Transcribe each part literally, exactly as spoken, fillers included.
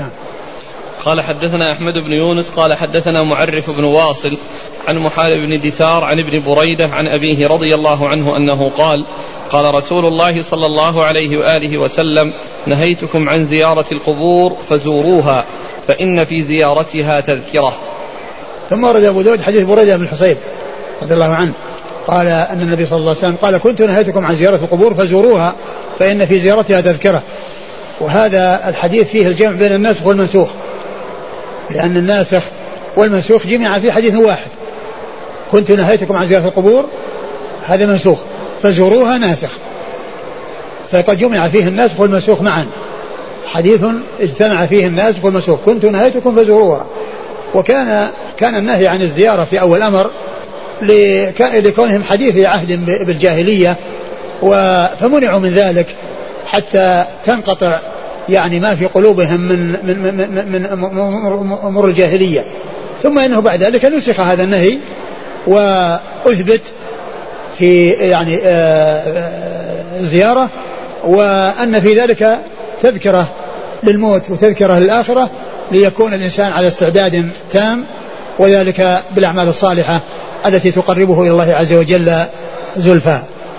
نعم. قال حدثنا أحمد بن يونس قال حدثنا معرف بن واصل عن محارب بن دثار عن ابن بريدة عن أبيه رضي الله عنه أنه قال قال رسول الله صلى الله عليه وآله وسلم نهيتكم عن زيارة القبور فزوروها فإن في زيارتها تذكرة. ثم ورد أبو داود حديث بريدة بن الحصيب رضي الله عنه قال أن النبي صلى الله عليه وسلم قال كنت نهيتكم عن زيارة القبور فزوروها فإن في زيارتها تذكرة. وهذا الحديث فيه الجمع بين الناسخ والمنسوخ، لأن الناسخ والمنسوخ جمع في حديث واحد. كنت نهيتكم عن زيارة القبور هذا منسوخ، فزوروها ناسخ، فقد جمع فيه الناسخ والمنسوخ معا، حديث اجتمع فيه الناسخ والمنسوخ. كنت نهيتكم فزوروها. وكان كان النهي عن الزيارة في أول أمر لكونهم حديث عهد بالجاهلية، فمنعوا من ذلك حتى تنقطع يعني ما في قلوبهم من من من, من أمور الجاهلية. ثم إنه بعد ذلك نسخ هذا النهي وأثبت في يعني الزيارة، وأن في ذلك تذكرة للموت وتذكرة للآخرة، ليكون الإنسان على استعداد تام، وذلك بالأعمال الصالحة التي تقربه إلى الله عز وجل زلفى.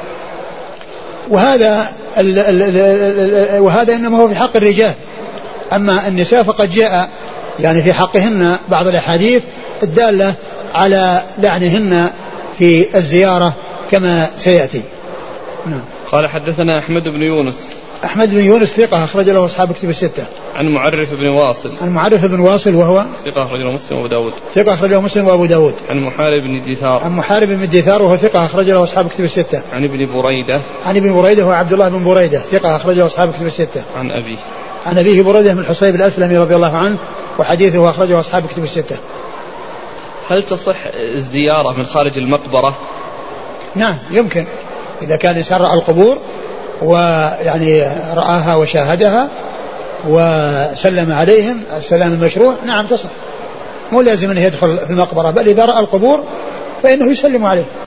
وهذا ال ال ال وهذا إنما هو في حق الرجال. أما النساء فقد جاء يعني في حقهن بعض الأحاديث الدالة على لعنهن في الزيارة كما سيأتي. نعم. قال حدثنا أحمد بن يونس. أحمد بن يونس ثقة أخرج له أصحاب كتب الستة. عن معرف بن واصل. عن معرف بن واصل وهو ثقة أخرج له مسلم وأبو داود. ثقة أخرج له مسلم وأبو داود. عن محارب بن دثار. عن محارب بن دثار وهو ثقة أخرج له أصحاب كتب الستة. عن ابن بريدة. عن ابن بريدة هو عبد الله بن بريدة ثقة أخرج له أصحاب كتب الستة. عن أبيه. عن أبيه بريدة بن الحصيب الأسلمي رضي الله عنه، وحديثه أخرجه أصحاب كتب الستة. هل تصح الزيارة من خارج المقبرة؟ نعم يمكن، إذا كان الإنسان رأى القبور ويعني رآها وشاهدها وسلم عليهم السلام المشروع، نعم تصح، مو لازم أنه يدخل في المقبرة، بل إذا رأى القبور فإنه يسلم عليه.